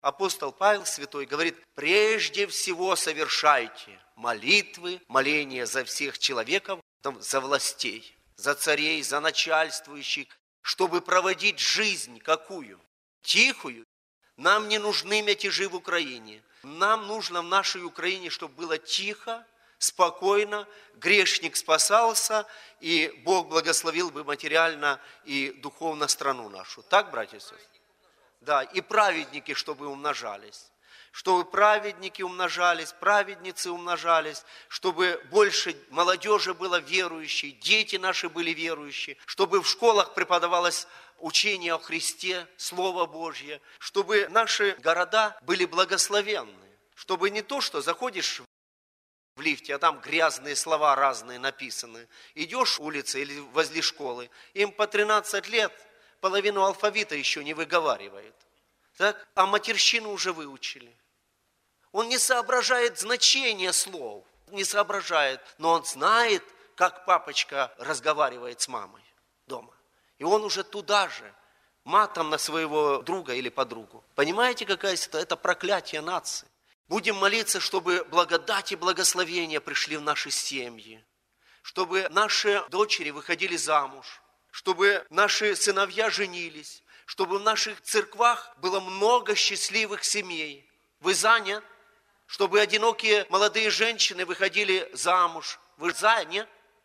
Апостол Павел Святой говорит: прежде всего совершайте молитвы, моления за всех человеков, за властей, за царей, за начальствующих, чтобы проводить жизнь какую? Тихую. Нам не нужны мятежи в Украине. Нам нужно в нашей Украине, чтобы было тихо, спокойно, грешник спасался, и Бог благословил бы материально и духовно страну нашу. Так, братья и сестры? Да, и праведники, чтобы умножались. Чтобы праведники умножались, праведницы умножались, чтобы больше молодежи было верующей, дети наши были верующие, чтобы в школах преподавалось учение о Христе, Слово Божье, чтобы наши города были благословенны, чтобы не то, что заходишь в лифте, а там грязные слова разные написаны, идешь улицей или возле школы, им по 13 лет половину алфавита еще не выговаривает, так? А матерщину уже выучили. Он не соображает значение слов, не соображает, но он знает, как папочка разговаривает с мамой дома. И он уже туда же, матом на своего друга или подругу. Понимаете, какая ситуация? Это проклятие нации. Будем молиться, чтобы благодать и благословение пришли в наши семьи, чтобы наши дочери выходили замуж, чтобы наши сыновья женились, чтобы в наших церквах было много счастливых семей. Вы за, нет? Чтобы одинокие молодые женщины выходили замуж. Вы за, нет?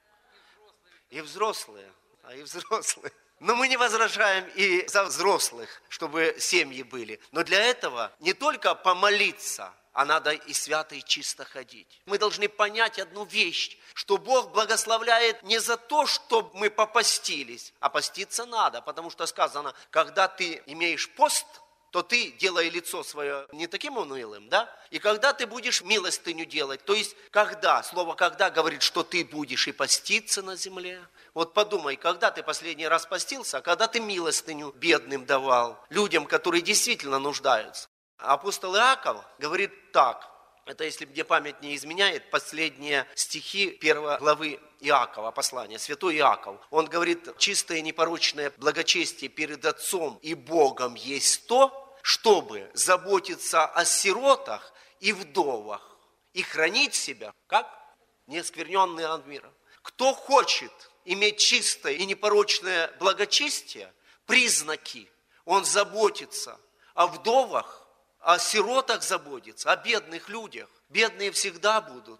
И взрослые. И взрослые. Но мы не возражаем и за взрослых, чтобы семьи были. Но для этого не только помолиться, а надо и свято, и чисто ходить. Мы должны понять одну вещь, что Бог благословляет не за то, чтобы мы попостились, а поститься надо, потому что сказано, когда ты имеешь пост, то ты, делай лицо свое не таким унылым, да? И когда ты будешь милостыню делать, то есть когда, слово «когда» говорит, что ты будешь и поститься на земле. Вот подумай, когда ты последний раз постился, а когда ты милостыню бедным давал, людям, которые действительно нуждаются. Апостол Иаков говорит так, это если мне память не изменяет, последние стихи 1 главы Иакова, послания, святой Иаков. Он говорит, чистое и непорочное благочестие перед Отцом и Богом есть то, чтобы заботиться о сиротах и вдовах и хранить себя, как? Неоскверненный от мира. Кто хочет иметь чистое и непорочное благочестие, признаки, он заботится о вдовах, о сиротах заботится, о бедных людях. Бедные всегда будут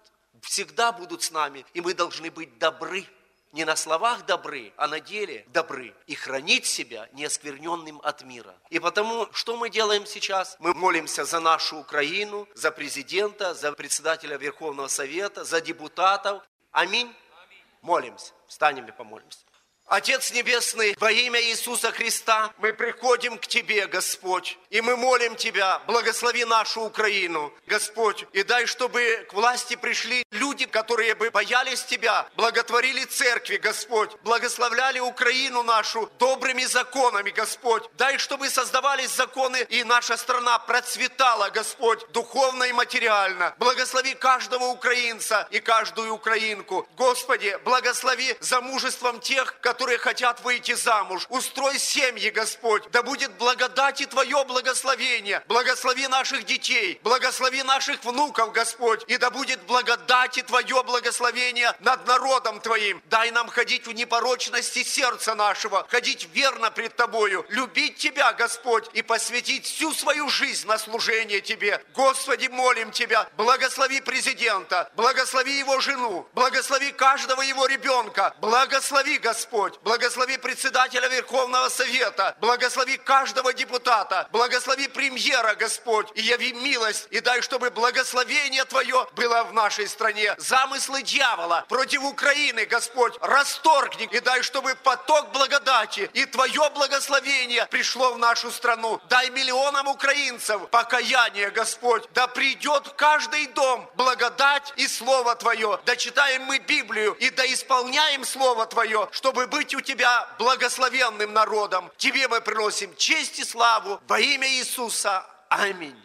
с нами, и мы должны быть добры. Не на словах добры, а на деле добры. И хранить себя неоскверненным от мира. И потому, что мы делаем сейчас? Мы молимся за нашу Украину, за президента, за председателя Верховного Совета, за депутатов. Аминь. Молимся. Встанем и помолимся. Отец Небесный, во имя Иисуса Христа мы приходим к Тебе, Господь, и мы молим Тебя, благослови нашу Украину, Господь, и дай, чтобы к власти пришли люди, которые бы боялись Тебя, благотворили церкви, Господь, благословляли Украину нашу добрыми законами, Господь, дай, чтобы создавались законы, и наша страна процветала, Господь, духовно и материально. Благослови каждого украинца и каждую украинку, Господи, благослови замужеством тех, которые хотят выйти замуж. Устрой семьи, Господь. Да будет благодать и Твое благословение. Благослови наших детей. Благослови наших внуков, Господь. И да будет благодать и Твое благословение над народом Твоим. Дай нам ходить в непорочности сердца нашего. Ходить верно пред Тобою. Любить Тебя, Господь. И посвятить всю свою жизнь на служение Тебе. Господи, молим Тебя. Благослови президента. Благослови его жену. Благослови каждого его ребенка. Благослови, Господь. Благослови председателя Верховного Совета, благослови каждого депутата, благослови премьера, Господь, и яви милость, и дай, чтобы благословение Твое было в нашей стране. Замыслы дьявола против Украины, Господь, расторгни, и дай, чтобы поток благодати и Твое благословение пришло в нашу страну. Дай миллионам украинцев покаяние, Господь, да придет в каждый дом благодать и Слово Твое, да читаем мы Библию, и да исполняем Слово Твое, чтобы быть у Тебя благословенным народом. Тебе мы приносим честь и славу во имя Иисуса. Аминь.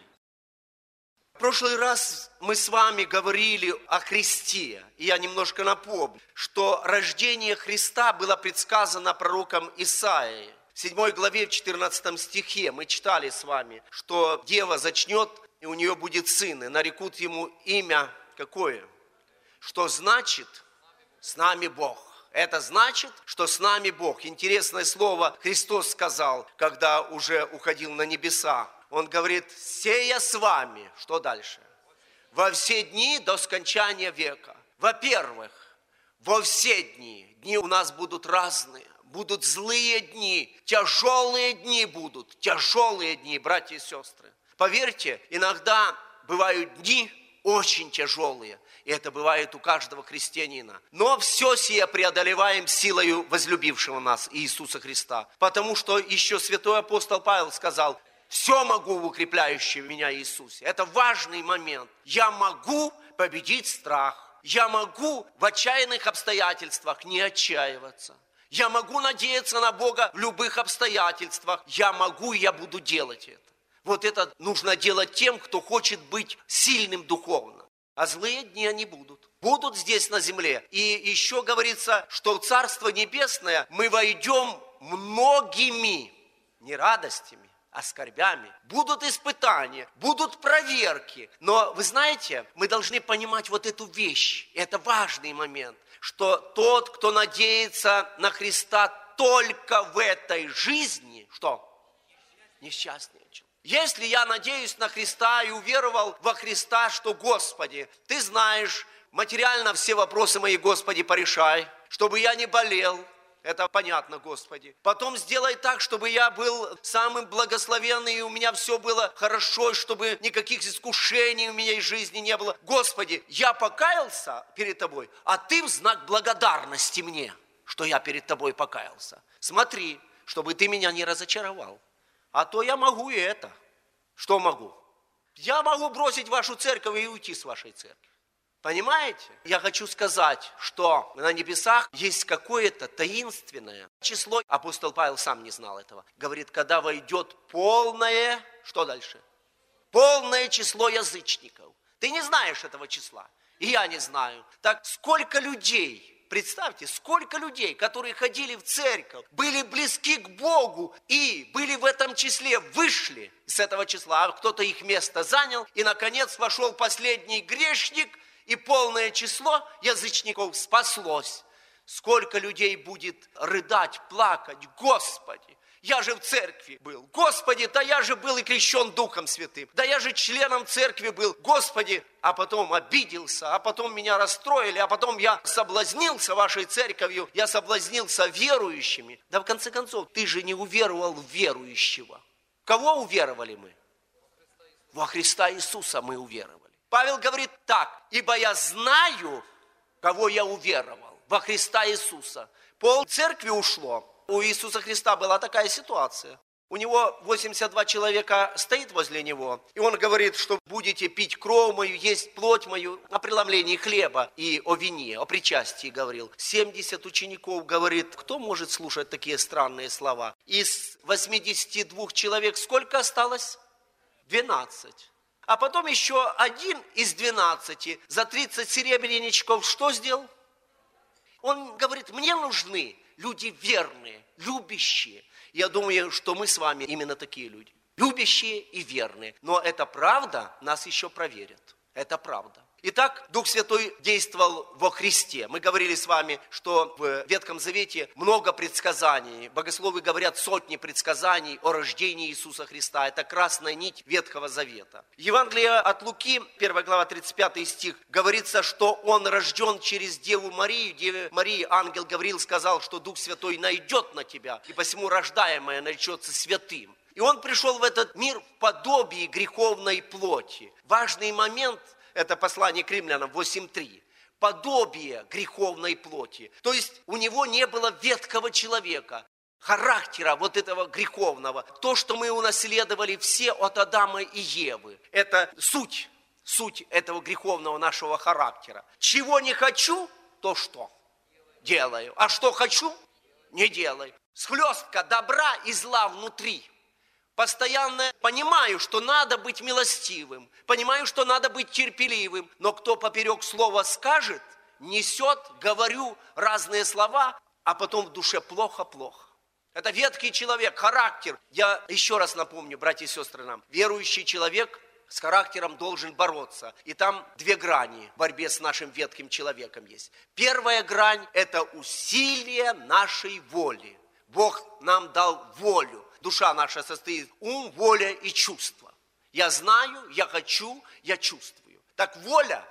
В прошлый раз мы с вами говорили о Христе. И я немножко напомню, что рождение Христа было предсказано пророком Исаией. В 7 главе, в 14 стихе мы читали с вами, что дева зачнет, и у нее будет сын, и нарекут ему имя какое? Что значит «с нами Бог». Это значит, что с нами Бог. Интересное слово Христос сказал, когда уже уходил на небеса. Он говорит: «Сея с вами». Что дальше? «Во все дни до скончания века». Во-первых, во все дни. Дни у нас будут разные. Будут злые дни, тяжелые дни будут. Тяжелые дни, братья и сестры. Поверьте, иногда бывают дни очень тяжелые. И это бывает у каждого христианина. Но все сие преодолеваем силою возлюбившего нас Иисуса Христа. Потому что еще святой апостол Павел сказал: «Все могу в укрепляющем меня Иисусе». Это важный момент. Я могу победить страх. Я могу в отчаянных обстоятельствах не отчаиваться. Я могу надеяться на Бога в любых обстоятельствах. Я могу, и я буду делать это. Вот это нужно делать тем, кто хочет быть сильным духовно. А злые дни они будут. Будут здесь на земле. И еще говорится, что в Царство Небесное мы войдем многими, не радостями, а скорбями. Будут испытания, будут проверки. Но вы знаете, мы должны понимать вот эту вещь. Это важный момент, что тот, кто надеется на Христа только в этой жизни, что? Несчастный человек. Если я надеюсь на Христа и уверовал во Христа, что Господи, Ты знаешь, материально все вопросы мои, Господи, порешай, чтобы я не болел. Это понятно, Господи. Потом сделай так, чтобы я был самым благословенным, и у меня все было хорошо, чтобы никаких искушений у меня из жизни не было. Господи, я покаялся перед Тобой, а Ты в знак благодарности мне, что я перед Тобой покаялся. Смотри, чтобы Ты меня не разочаровал. А то я могу и это. Что могу? Я могу бросить вашу церковь и уйти с вашей церкви. Понимаете? Я хочу сказать, что на небесах есть какое-то таинственное число. Апостол Павел сам не знал этого. Говорит, когда войдет полное, что дальше? Полное число язычников. Ты не знаешь этого числа, и я не знаю. Так сколько людей... Представьте, сколько людей, которые ходили в церковь, были близки к Богу и были в этом числе, вышли с этого числа, а кто-то их место занял, и, наконец, вошел последний грешник, и полное число язычников спаслось. Сколько людей будет рыдать, плакать: Господи, я же в церкви был. Господи, да я же был и крещен Духом Святым. Да я же членом церкви был. Господи, а потом обиделся, а потом меня расстроили, а потом я соблазнился вашей церковью, я соблазнился верующими. Да в конце концов, ты же не уверовал в верующего. Кого уверовали мы? Во Христа Иисуса мы уверовали. Павел говорит так: ибо я знаю, кого я уверовал, во Христа Иисуса. Пол церкви ушло. У Иисуса Христа была такая ситуация. У него 82 человека стоит возле него, и он говорит, что будете пить кровь мою, есть плоть мою, о преломлении хлеба и о вине, о причастии говорил. 70 учеников, говорит, кто может слушать такие странные слова? Из 82 человек сколько осталось? 12. А потом еще один из 12 за 30 серебряничков что сделал? Он говорит, мне нужны люди верные, любящие. Я думаю, что мы с вами именно такие люди. Любящие и верные. Но эта правда нас еще проверит. Это правда. Итак, Дух Святой действовал во Христе. Мы говорили с вами, что в Ветхом Завете много предсказаний. Богословы говорят сотни предсказаний о рождении Иисуса Христа. Это красная нить Ветхого Завета. Евангелие от Луки, 1 глава, 35 стих, говорится, что Он рожден через Деву Марию. Деве Марии ангел Гавриил сказал, что Дух Святой найдет на тебя, и посему рождаемое наречется святым. И Он пришел в этот мир в подобии греховной плоти. Важный момент – это послание к Римлянам 8:3. Подобие греховной плоти. То есть у него не было ветхого человека, характера вот этого греховного. То, что мы унаследовали все от Адама и Евы. Это суть этого греховного нашего характера. Чего не хочу, то что? Делаю. А что хочу, не делаю. Схлестка добра и зла внутри. Постоянно понимаю, что надо быть милостивым, понимаю, что надо быть терпеливым, но кто поперек слова скажет, несет, говорю разные слова, а потом в душе плохо-плохо. Это ветхий человек, характер. Я еще раз напомню, братья и сестры, нам. Верующий человек с характером должен бороться. И там две грани в борьбе с нашим ветхим человеком есть. Первая грань – это усилие нашей воли. Бог нам дал волю. Душа наша состоит ум, воля и чувство. Я знаю, я хочу, я чувствую. Так воля,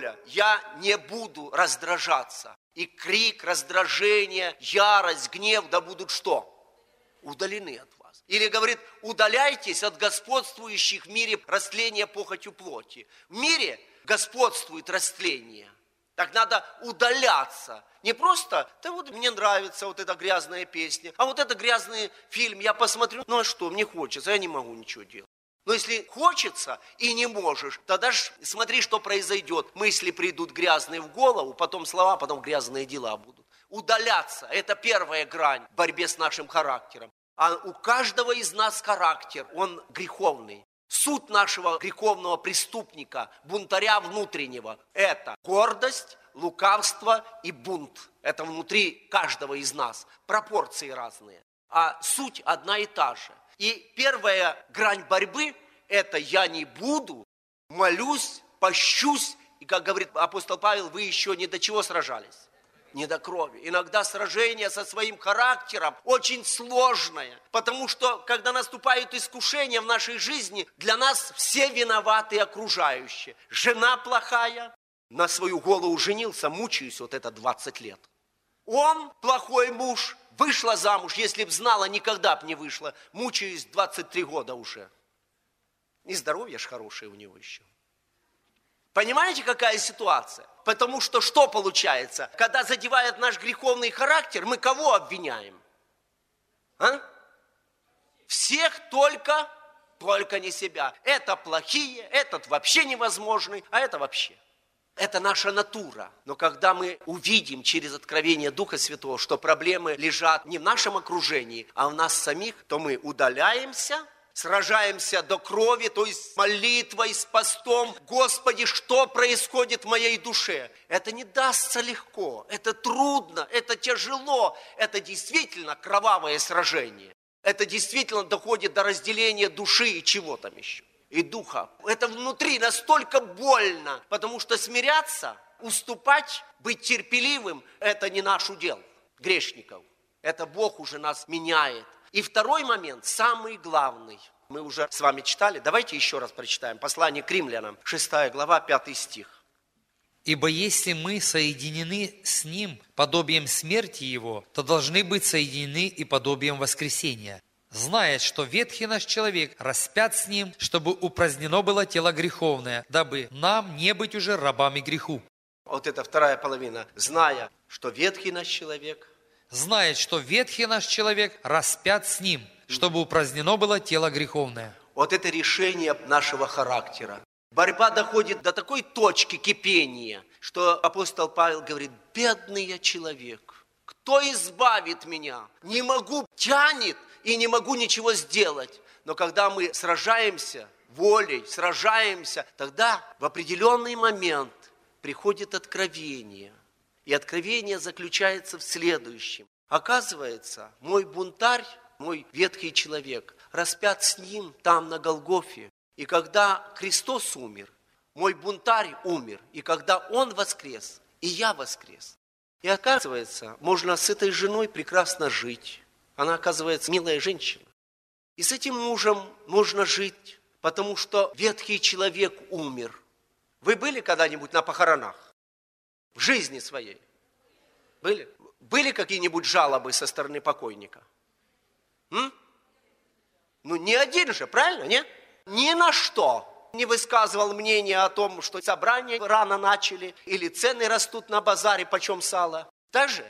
я не буду раздражаться. И крик, раздражение, ярость, гнев, да будут что? Удалены от вас. Или говорит, удаляйтесь от господствующих в мире растления похотью плоти. В мире господствует растление. Так надо удаляться. Не просто, да вот мне нравится вот эта грязная песня, а вот это грязный фильм, я посмотрю, ну а что, мне хочется, я не могу ничего делать. Но если хочется и не можешь, тогда ж смотри, что произойдет. Мысли придут грязные в голову, потом слова, потом грязные дела будут. Удаляться – это первая грань в борьбе с нашим характером. А у каждого из нас характер, он греховный. Суть нашего греховного преступника, бунтаря внутреннего – это гордость, лукавство и бунт. Это внутри каждого из нас. Пропорции разные. А суть одна и та же. И первая грань борьбы – это я не буду, молюсь, пощусь. И, как говорит апостол Павел, вы еще ни до чего сражались? Не до крови. Иногда сражение со своим характером очень сложное. Потому что, когда наступают искушения в нашей жизни, для нас все виноваты окружающие. Жена плохая, на свою голову женился, мучаюсь вот это 20 лет. Он плохой муж. Вышла замуж, если б знала, никогда б не вышла. Мучаюсь 23 года уже. И здоровье ж хорошее у него еще. Понимаете, какая ситуация? Потому что получается? Когда задевает наш греховный характер, мы кого обвиняем? А? Всех только не себя. Это плохие, этот вообще невозможный, а это вообще. Это наша натура. Но когда мы увидим через откровение Духа Святого, что проблемы лежат не в нашем окружении, а в нас самих, то мы удаляемся, сражаемся до крови, то есть с молитвой, с постом. Господи, что происходит в моей душе? Это не дастся легко, это трудно, это тяжело. Это действительно кровавое сражение. Это действительно доходит до разделения души и чего там еще. И духа. Это внутри настолько больно, потому что смиряться, уступать, быть терпеливым – это не наш удел, грешников. Это Бог уже нас меняет. И второй момент, самый главный, мы уже с вами читали, давайте еще раз прочитаем. Послание к римлянам, 6 глава, 5 стих. «Ибо если мы соединены с Ним подобием смерти Его, то должны быть соединены и подобием воскресения. Зная, что ветхий наш человек распят с Ним, чтобы упразднено было тело греховное, дабы нам не быть уже рабами греху». Вот это вторая половина. Зная, что ветхий наш человек. Знает, что ветхий наш человек распят с Ним, чтобы упразднено было тело греховное. Вот это решение нашего характера. Борьба доходит до такой точки кипения, что апостол Павел говорит, бедный я человек, кто избавит меня? Не могу, тянет. И не могу ничего сделать. Но когда мы сражаемся волей, сражаемся, тогда в определенный момент приходит откровение. И откровение заключается в следующем. Оказывается, мой бунтарь, мой ветхий человек, распят с ним там на Голгофе. И когда Христос умер, мой бунтарь умер. И когда он воскрес, и я воскрес. И оказывается, можно с этой женой прекрасно жить. Она, оказывается, милая женщина. И с этим мужем можно жить, потому что ветхий человек умер. Вы были когда-нибудь на похоронах? В жизни своей? Были? Были какие-нибудь жалобы со стороны покойника? Ну, не один же, правильно, нет? Ни на что не высказывал мнение о том, что собрания рано начали, или цены растут на базаре, почем сало. Так же?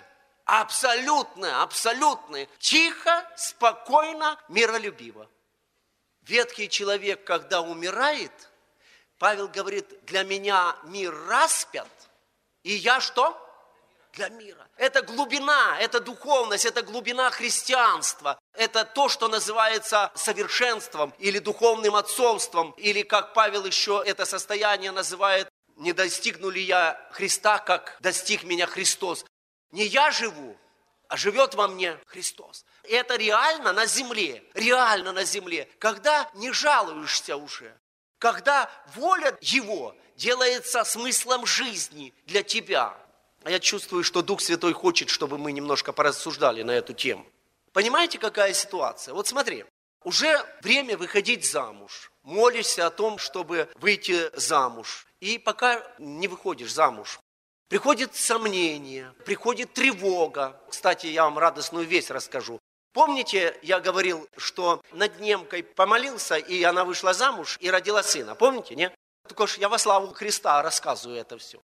Абсолютно, тихо, спокойно, миролюбиво. Ветхий человек, когда умирает, Павел говорит, для меня мир распят, и я что? Для мира. Это глубина, это духовность, это глубина христианства. Это то, что называется совершенством или духовным отцовством, или, как Павел еще это состояние называет, не достигну ли я Христа, как достиг меня Христос. Не я живу, а живет во мне Христос. И это реально на земле, когда не жалуешься уже, когда воля Его делается смыслом жизни для тебя. А я чувствую, что Дух Святой хочет, чтобы мы немножко порассуждали на эту тему. Понимаете, какая ситуация? Вот смотри, уже время выходить замуж. Молишься о том, чтобы выйти замуж. И пока не выходишь замуж, приходит сомнение, приходит тревога. Кстати, я вам радостную весть расскажу. Помните, я говорил, что над немкой помолился, и она вышла замуж и родила сына. Помните, нет? Только ж я во славу Христа рассказываю это все.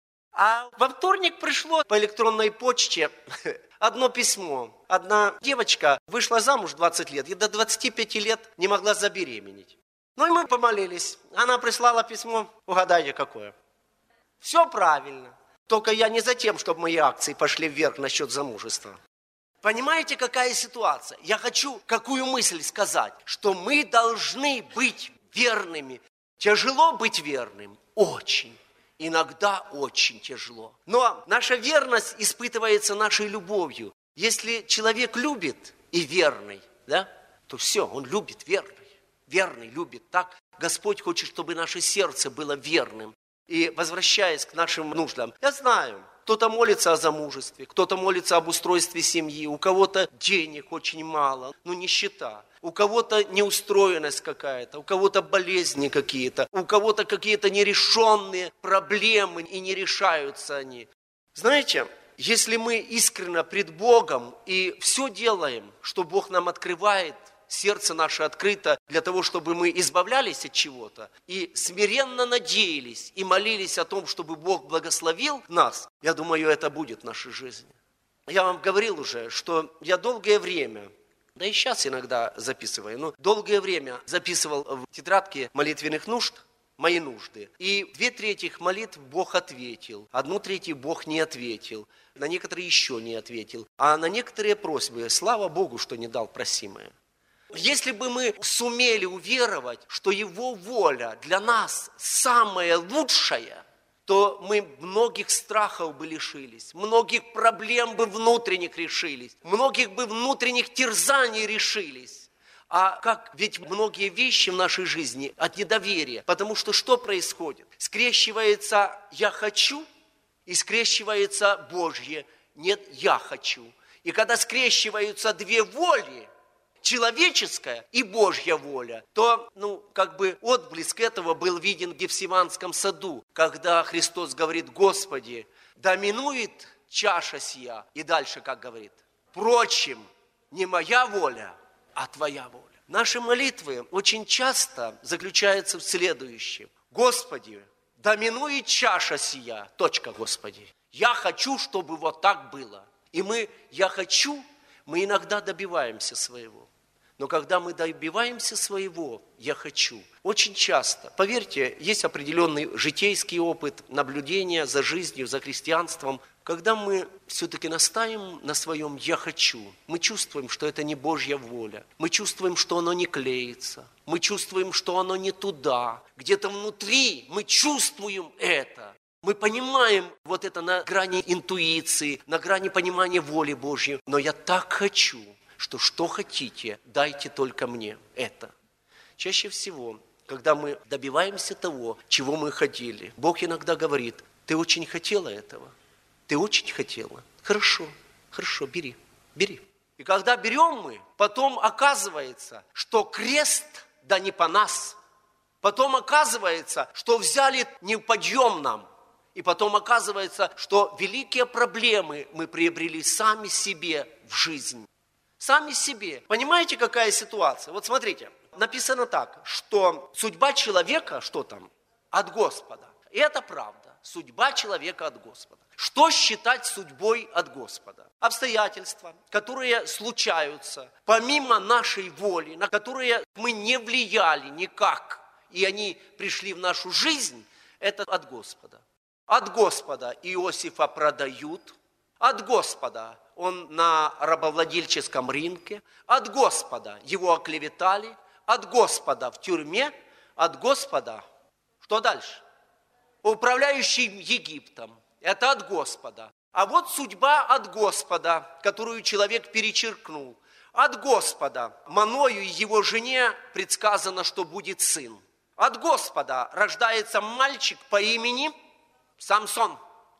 А во вторник пришло по электронной почте одно письмо. Одна девочка вышла замуж 20 лет и до 25 лет не могла забеременеть. Ну и мы помолились. Она прислала письмо, угадайте какое. Все правильно. Только я не за тем, чтобы мои акции пошли вверх насчет замужества. Понимаете, какая ситуация? Я хочу какую мысль сказать, что мы должны быть верными. Тяжело быть верным? Очень. Иногда очень тяжело. Но наша верность испытывается нашей любовью. Если человек любит и верный, да, то все, он любит верный. Верный любит так. Господь хочет, чтобы наше сердце было верным. И возвращаясь к нашим нуждам, я знаю, кто-то молится о замужестве, кто-то молится об устройстве семьи, у кого-то денег очень мало, нищета, у кого-то неустроенность какая-то, у кого-то болезни какие-то, у кого-то какие-то нерешенные проблемы, и не решаются они. Знаете, если мы искренне пред Богом и все делаем, что Бог нам открывает, сердце наше открыто для того, чтобы мы избавлялись от чего-то и смиренно надеялись и молились о том, чтобы Бог благословил нас, я думаю, это будет в нашей жизни. Я вам говорил уже, что я долгое время, да и сейчас иногда записываю, но долгое время записывал в тетрадке молитвенных нужд мои нужды. И 2/3 молитв Бог ответил, 1/3 Бог не ответил, на некоторые еще не ответил, а на некоторые просьбы, слава Богу, что не дал просимое. Если бы мы сумели уверовать, что Его воля для нас самая лучшая, то мы многих страхов бы лишились, многих проблем бы внутренних решились, многих бы внутренних терзаний решились. А как? Ведь многие вещи в нашей жизни от недоверия. Потому что происходит? Скрещивается «я хочу» и скрещивается Божье «нет, я хочу». И когда скрещиваются две воли, человеческая и Божья воля, то, отблеск этого был виден в Гефсиманском саду, когда Христос говорит: Господи, да минует чаша сия. И дальше как говорит? Впрочем, не моя воля, а Твоя воля. Наши молитвы очень часто заключаются в следующем: Господи, да минует чаша сия. Господи. Я хочу, чтобы вот так было. И я хочу, мы иногда добиваемся своего. Но когда мы добиваемся своего, я хочу, очень часто, поверьте, есть определенный житейский опыт наблюдения за жизнью, за христианством. Когда мы все-таки настаиваем на своем «я хочу», мы чувствуем, что это не Божья воля. Мы чувствуем, что оно не клеится. Мы чувствуем, что оно не туда. Где-то внутри мы чувствуем это. Мы понимаем вот это на грани интуиции, на грани понимания воли Божьей. Но я так хочу, что хотите, дайте только мне это. Чаще всего, когда мы добиваемся того, чего мы хотели, Бог иногда говорит: ты очень хотела этого, ты очень хотела. Хорошо, бери. И когда берем мы, потом оказывается, что крест, да не по нас. Потом оказывается, что взяли не подъем нам. И потом оказывается, что великие проблемы мы приобрели сами себе в жизнь. Сами себе. Понимаете, какая ситуация? Вот смотрите, написано так, что судьба человека, что там? От Господа. И это правда. Судьба человека от Господа. Что считать судьбой от Господа? Обстоятельства, которые случаются помимо нашей воли, на которые мы не влияли никак, и они пришли в нашу жизнь, это от Господа. От Господа Иосифа продают, от Господа он на рабовладельческом рынке, от Господа его оклеветали, от Господа в тюрьме, от Господа, что дальше? Управляющий Египтом, это от Господа. А вот судьба от Господа, которую человек перечеркнул. От Господа Маною и его жене предсказано, что будет сын. От Господа рождается мальчик по имени Самсон,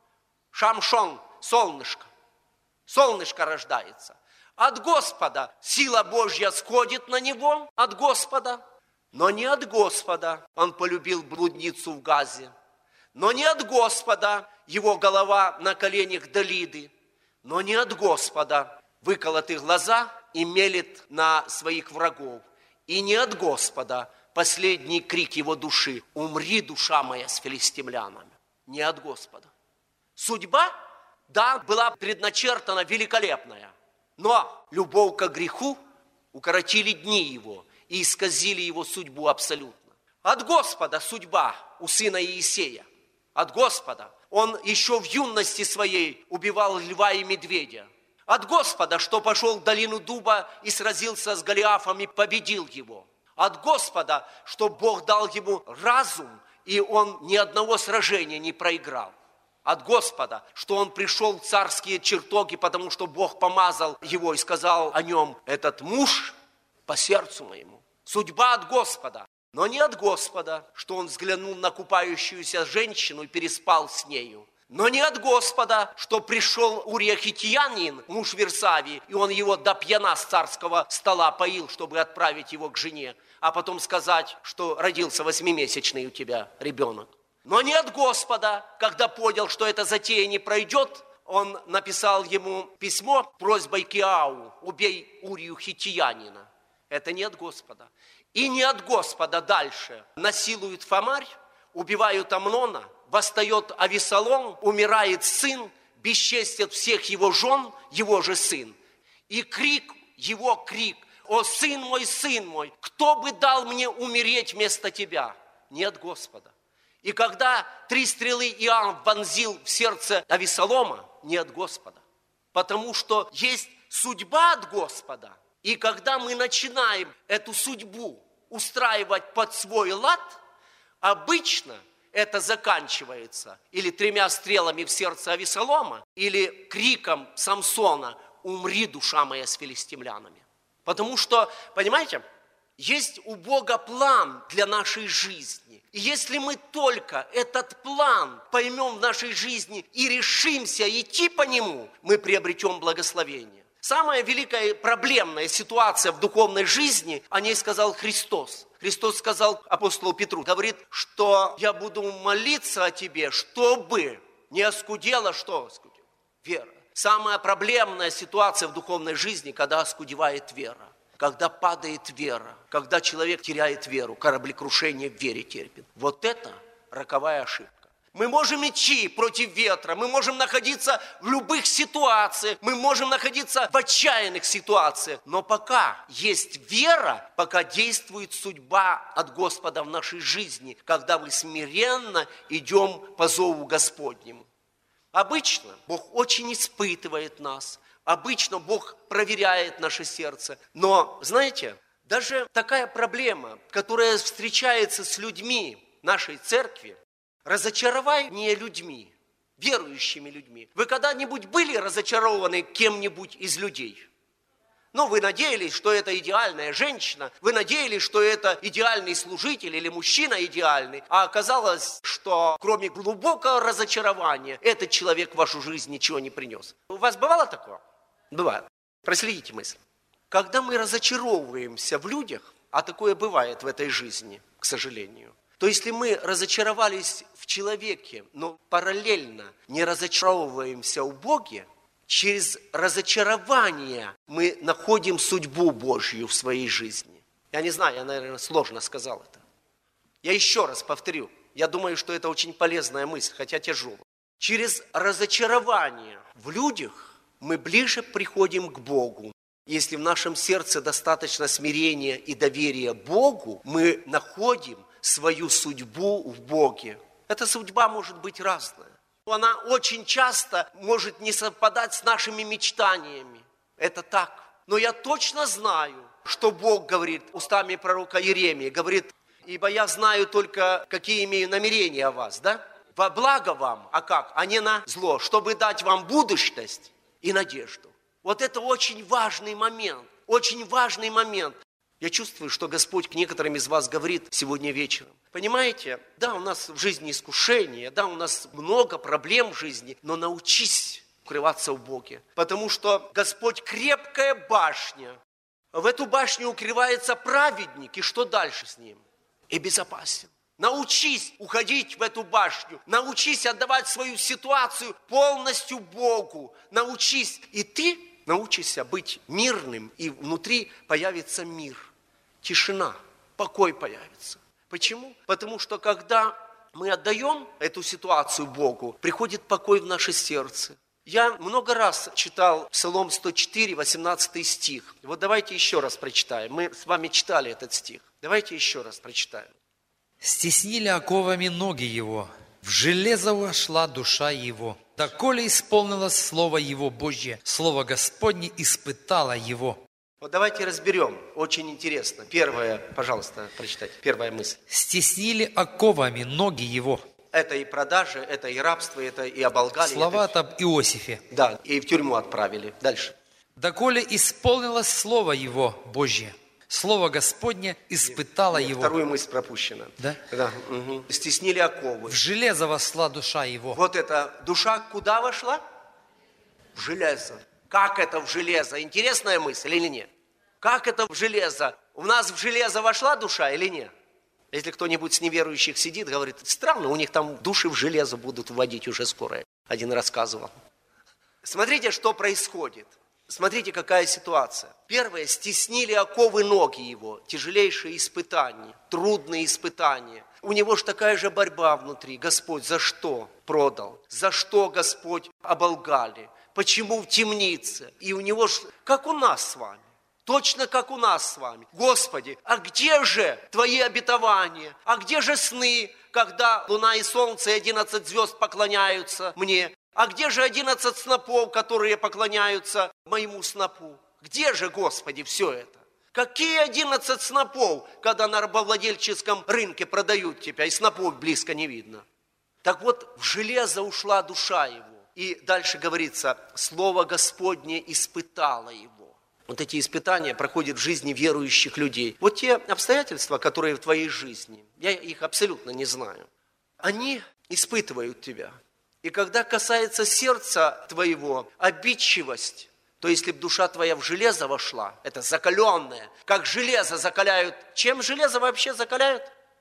Шамшон, солнышко. Солнышко рождается. От Господа сила Божья сходит на него, от Господа. Но не от Господа он полюбил блудницу в Газе. Но не от Господа его голова на коленях Далиды. Но не от Господа выколоты глаза и мелет на своих врагов. И не от Господа последний крик его души: «Умри, душа моя, с филистимлянами». Не от Господа. Судьба, да, была предначертана великолепная, но любовь к греху укоротили дни его и исказили его судьбу абсолютно. От Господа судьба у сына Иисея. От Господа. Он еще в юности своей убивал льва и медведя. От Господа, что пошел в долину дуба и сразился с Голиафом и победил его. От Господа, что Бог дал ему разум, и он ни одного сражения не проиграл. От Господа, что он пришел в царские чертоги, потому что Бог помазал его и сказал о нем: этот муж по сердцу моему. Судьба от Господа. Но не от Господа, что он взглянул на купающуюся женщину и переспал с нею. Но не от Господа, что пришел Урия Хиттиянин, муж Версавии, и он его до пьяна с царского стола поил, чтобы отправить его к жене, а потом сказать, что родился 8-месячный у тебя ребенок. Но не от Господа, когда понял, что эта затея не пройдет, он написал ему письмо просьбой к Иау: убей Урию Хиттиянина. Это не от Господа. И не от Господа дальше насилуют Фомарь, убивают Амнона, восстает Авесолом, умирает сын, бесчестят всех его жен, его же сын. И крик, его крик: «О, сын мой, кто бы дал мне умереть вместо тебя?» Не от Господа. И когда 3 стрелы Иоанн вонзил в сердце Авесолома, не от Господа. Потому что есть судьба от Господа. И когда мы начинаем эту судьбу устраивать под свой лад, обычно это заканчивается или 3 стрелами в сердце Авесолома, или криком Самсона: «Умри, душа моя, с филистимлянами». Потому что, понимаете, есть у Бога план для нашей жизни. И если мы только этот план поймем в нашей жизни и решимся идти по нему, мы приобретем благословение. Самая великая проблемная ситуация в духовной жизни, о ней сказал Христос. Христос сказал апостолу Петру, говорит, что я буду молиться о тебе, чтобы не оскудела, что оскудела? Вера. Самая проблемная ситуация в духовной жизни, когда оскудевает вера. Когда падает вера, когда человек теряет веру, кораблекрушение в вере терпит. Вот это роковая ошибка. Мы можем идти против ветра, мы можем находиться в любых ситуациях, мы можем находиться в отчаянных ситуациях. Но пока есть вера, пока действует судьба от Господа в нашей жизни, когда мы смиренно идем по зову Господнему. Обычно Бог очень испытывает нас. Обычно Бог проверяет наше сердце. Но, знаете, даже такая проблема, которая встречается с людьми нашей церкви, разочарование людьми, верующими людьми. Вы когда-нибудь были разочарованы кем-нибудь из людей? Ну, вы надеялись, что это идеальная женщина, вы надеялись, что это идеальный служитель или мужчина идеальный, а оказалось, что кроме глубокого разочарования этот человек в вашу жизнь ничего не принес. У вас бывало такое? Бывает. Проследите мысль. Когда мы разочаровываемся в людях, а такое бывает в этой жизни, к сожалению, то если мы разочаровались в человеке, но параллельно не разочаровываемся в Боге, через разочарование мы находим судьбу Божью в своей жизни. Я не знаю, я, наверное, сложно сказал это. Я еще раз повторю. Я думаю, что это очень полезная мысль, хотя тяжелая. Через разочарование в людях мы ближе приходим к Богу. Если в нашем сердце достаточно смирения и доверия Богу, мы находим свою судьбу в Боге. Эта судьба может быть разная. Она очень часто может не совпадать с нашими мечтаниями. Это так. Но я точно знаю, что Бог говорит устами пророка Иеремии. Говорит, ибо я знаю только, какие имею намерения о вас, да? во благо вам, а как? А не на зло, чтобы дать вам будущность и надежду. Вот это очень важный момент, очень важный момент. Я чувствую, что Господь к некоторым из вас говорит сегодня вечером. Понимаете, да, у нас в жизни искушения, да, у нас много проблем в жизни, но научись укрываться в Боге. Потому что Господь крепкая башня. В эту башню укрывается праведник, и что дальше с ним? И безопасен. Научись уходить в эту башню, научись отдавать свою ситуацию полностью Богу, научись, и ты научишься быть мирным, и внутри появится мир, тишина, покой появится. Почему? Потому что когда мы отдаем эту ситуацию Богу, приходит покой в наше сердце. Я много раз читал Псалом 104, 18 стих. Вот давайте еще раз прочитаем. Мы с вами читали этот стих. Давайте еще раз прочитаем. «Стеснили оковами ноги его, в железо вошла душа его. Доколе исполнилось слово его Божье, слово Господне испытало его». Вот давайте разберем. Очень интересно. Первое, пожалуйста, прочитайте. Первая мысль. «Стеснили оковами ноги его». Это и продажи, это и рабство, это и оболгали. Слова это... об Иосифе. Да, и в тюрьму отправили. Дальше. «Доколе исполнилось слово его Божье, слово Господне испытало его». Вторую мысль пропущена. Да? Да. Угу. Стеснили оковы. В железо вошла душа его. Вот эта душа куда вошла? В железо. Как это в железо? Интересная мысль или нет? Как это в железо? У нас в железо вошла душа или нет? Если кто-нибудь с неверующих сидит, говорит, странно, у них там души в железо будут вводить уже скоро. Один рассказывал. Смотрите, что происходит. Смотрите, какая ситуация. Первое, стеснили оковы ноги его. Тяжелейшие испытания, трудные испытания. У него же такая же борьба внутри. Господь, за что продал? За что, Господь, оболгали? Почему в темнице? И у него же, как у нас с вами. Точно как у нас с вами. Господи, а где же Твои обетования? А где же сны, когда луна и солнце и 11 звезд поклоняются мне? А где же 11 снопов, которые поклоняются моему снопу? Где же, Господи, все это? Какие 11 снопов, когда на рабовладельческом рынке продают тебя, и снопов близко не видно? Так вот, в железо ушла душа его. И дальше говорится, слово Господне испытало его. Вот эти испытания проходят в жизни верующих людей. Вот те обстоятельства, которые в твоей жизни, я их абсолютно не знаю, они испытывают тебя. И когда касается сердца твоего, обидчивость, то если бы душа твоя в железо вошла, это закаленное, как железо закаляют. Чем железо вообще закаляют?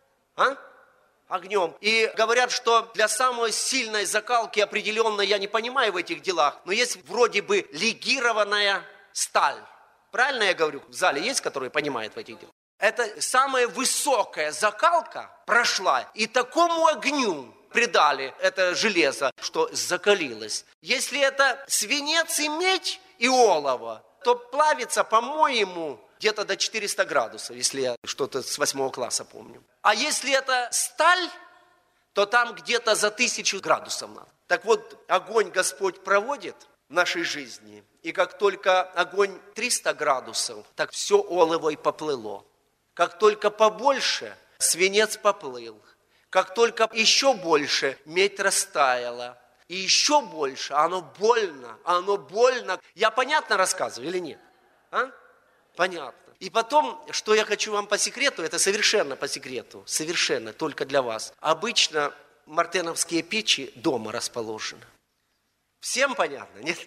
Огнем. И говорят, что для самой сильной закалки определенной, я не понимаю в этих делах, но есть вроде бы легированная сталь. Правильно я говорю? В зале есть, которые понимают в этих делах? Это самая высокая закалка прошла, и такому огню придали это железо, что закалилось. Если это свинец и медь и олово, то плавится, по-моему, где-то до 400 градусов, если я что-то с 8 класса помню. А если это сталь, то там где-то за 1000 градусов надо. Так вот, огонь Господь проводит в нашей жизни, и как только огонь 300 градусов, так все олово и поплыло. Как только побольше, свинец поплыл. Как только еще больше, медь растаяла. И еще больше, оно больно. Я понятно рассказываю или нет? Понятно. И потом, что я хочу вам по секрету, это совершенно по секрету, совершенно только для вас. Обычно мартеновские печи дома расположены. Всем понятно, нет?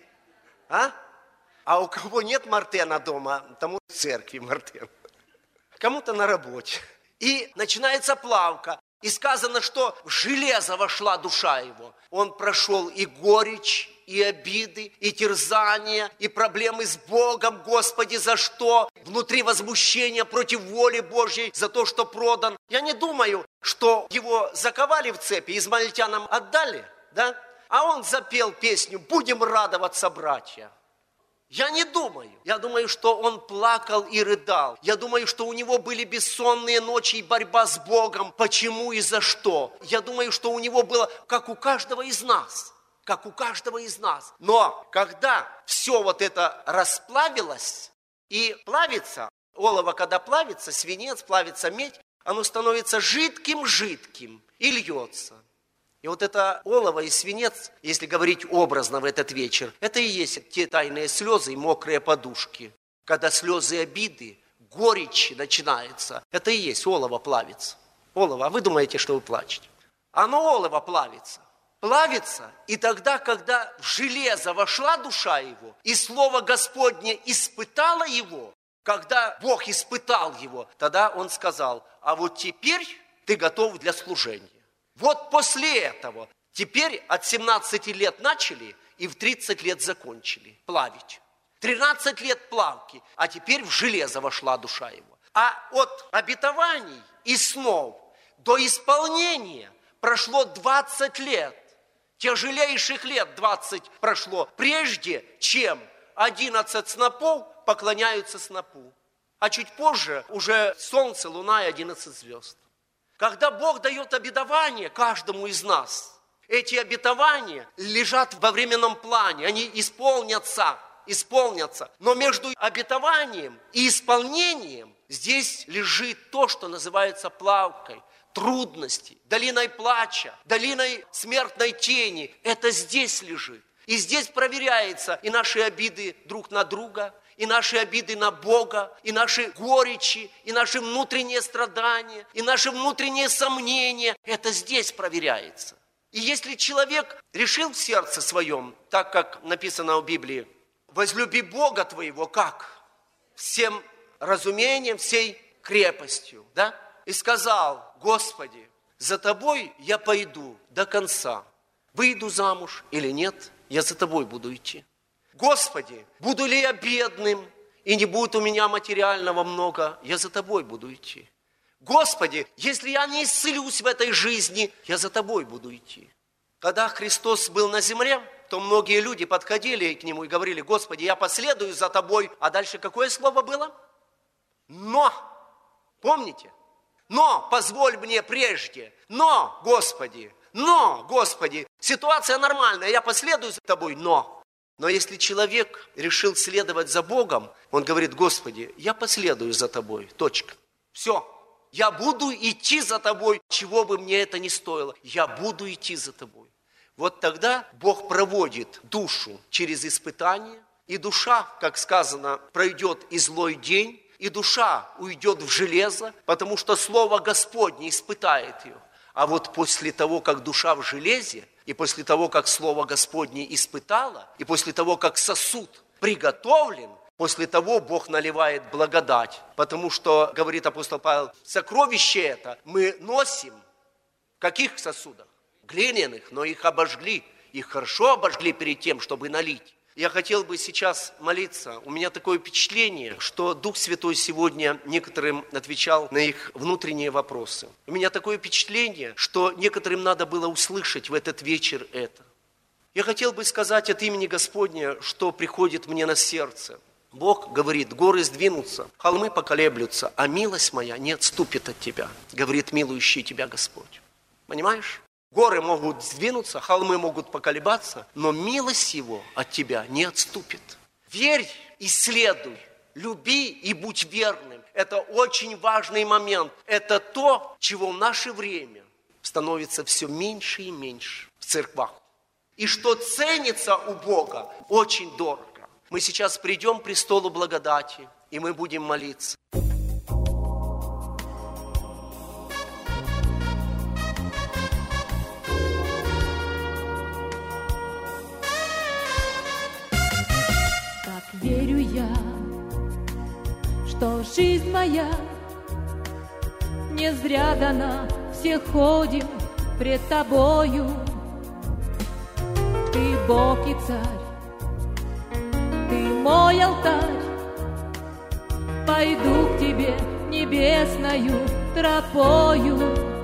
А у кого нет мартена дома, тому в церкви мартен. Кому-то на работе. И начинается плавка. И сказано, что в железо вошла душа его. Он прошел и горечь, и обиды, и терзания, и проблемы с Богом. Господи, за что? Внутри возмущение против воли Божьей, за то, что продан. Я не думаю, что его заковали в цепи, измаильтянам отдали, да? А он запел песню «Будем радоваться, братья». Я не думаю. Я думаю, что он плакал и рыдал. Я думаю, что у него были бессонные ночи и борьба с Богом. Почему и за что? Я думаю, что у него было, как у каждого из нас. Как у каждого из нас. Но когда все вот это расплавилось и плавится, олово, когда плавится, свинец, плавится медь, оно становится жидким и льется. И вот это олово и свинец, если говорить образно в этот вечер, это и есть те тайные слезы и мокрые подушки. Когда слезы обиды, горечи начинается, это и есть олово плавится. Олово, а вы думаете, что вы плачете? Оно олово плавится. Плавится, и тогда, когда в железо вошла душа его, и Слово Господне испытало его, когда Бог испытал его, тогда он сказал: а вот теперь ты готов для служения. Вот после этого, теперь от 17 лет начали и в 30 лет закончили плавить. 13 лет плавки, а теперь в железо вошла душа его. А от обетований и снов до исполнения прошло 20 лет. Тяжелейших лет 20 прошло, прежде чем 11 снопов поклоняются снопу. А чуть позже уже солнце, луна и 11 звезд. Когда Бог дает обетование каждому из нас, эти обетования лежат во временном плане, они исполнятся. Но между обетованием и исполнением здесь лежит то, что называется плавкой. Трудности, долиной плача, долиной смертной тени. Это здесь лежит. И здесь проверяется и наши обиды друг на друга, и наши обиды на Бога, и наши горечи, и наши внутренние страдания, и наши внутренние сомнения. Это здесь проверяется. И если человек решил в сердце своем, так как написано в Библии, возлюби Бога твоего как? Всем разумением, всей крепостью, да? И сказал: Господи, за Тобой я пойду до конца. Выйду замуж или нет, я за Тобой буду идти. Господи, буду ли я бедным, и не будет у меня материального много, я за Тобой буду идти. Господи, если я не исцелюсь в этой жизни, я за Тобой буду идти. Когда Христос был на земле, то многие люди подходили к Нему и говорили: Господи, я последую за Тобой. А дальше какое слово было? Но. Помните? Но позволь мне прежде, но, Господи, ситуация нормальная, я последую за Тобой, но если человек решил следовать за Богом, он говорит: Господи, я последую за Тобой, точка, все, я буду идти за Тобой, чего бы мне это ни стоило, я буду идти за Тобой. Вот тогда Бог проводит душу через испытание, и душа, как сказано, пройдет и злой день, и душа уйдет в железо, потому что Слово Господне испытает ее. А вот после того, как душа в железе, и после того, как Слово Господне испытало, и после того, как сосуд приготовлен, после того Бог наливает благодать. Потому что, говорит апостол Павел, сокровище это мы носим в каких сосудах? Глиняных, но их обожгли, их хорошо обожгли перед тем, чтобы налить. Я хотел бы сейчас молиться. У меня такое впечатление, что Дух Святой сегодня некоторым отвечал на их внутренние вопросы. У меня такое впечатление, что некоторым надо было услышать в этот вечер это. Я хотел бы сказать от имени Господня, что приходит мне на сердце. Бог говорит: горы сдвинутся, холмы поколеблются, а милость моя не отступит от тебя, говорит милующий тебя Господь. Понимаешь? Горы могут сдвинуться, холмы могут поколебаться, но милость Его от тебя не отступит. Верь и следуй, люби и будь верным. Это очень важный момент. Это то, чего в наше время становится все меньше и меньше в церквах. И что ценится у Бога очень дорого. Мы сейчас придем к престолу благодати, и мы будем молиться. Верю я, что жизнь моя не зря дана, все ходим пред Тобою. Ты Бог и Царь, Ты мой алтарь, пойду к Тебе небесною тропою.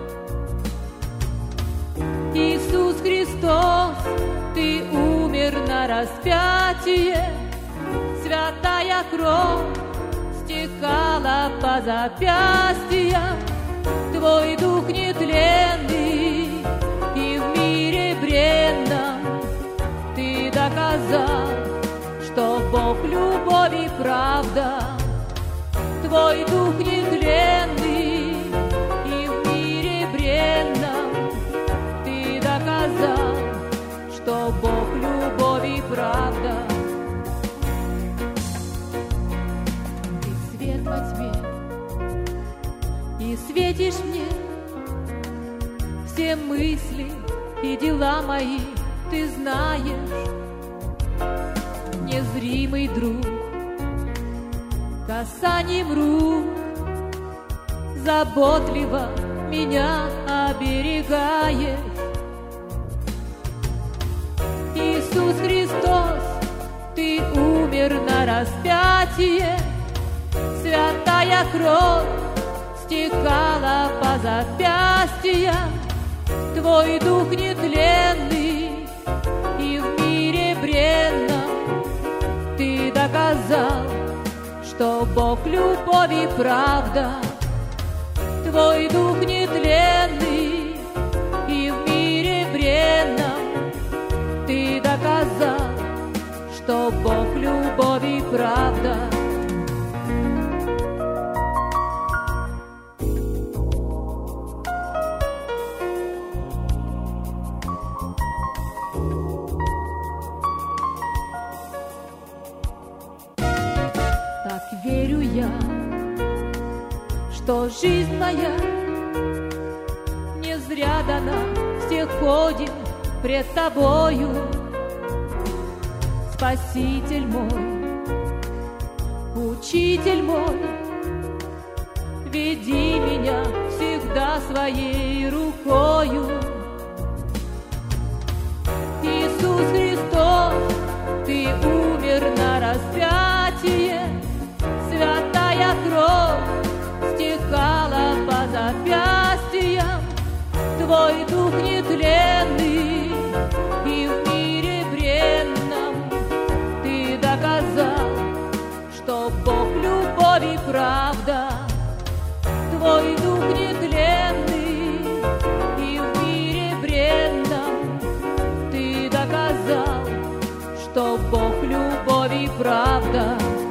Иисус Христос, Ты умер на распятие, святая кровь стекала по запястьям. Твой дух нетленный, и в мире бренном Ты доказал, что Бог любовь и правда. Твой дух нетленный, и в мире бренном Ты доказал, светишь мне. Все мысли и дела мои ты знаешь. Незримый друг, касанием рук заботливо меня оберегаешь. Иисус Христос, ты умер на распятие, святая кровь стекала по запястьям. Твой дух нетленный и в мире бренном ты доказал, что Бог любовь и правда. Твой дух нетленный и в мире бренном ты доказал, что Бог любовь и правда. Так верю я, что жизнь моя не зря дана, все ходим пред Тобою. Спаситель мой, Учитель мой, веди меня всегда своей рукою. Иисус Христос, ты умер на распятие, святая кровь стекала по запястьям. Твой дух нетленный и в мире бренном ты доказал, что Бог любовь и правда. Твой дух нетленный и в мире бренном ты доказал, что Бог любовь и правда.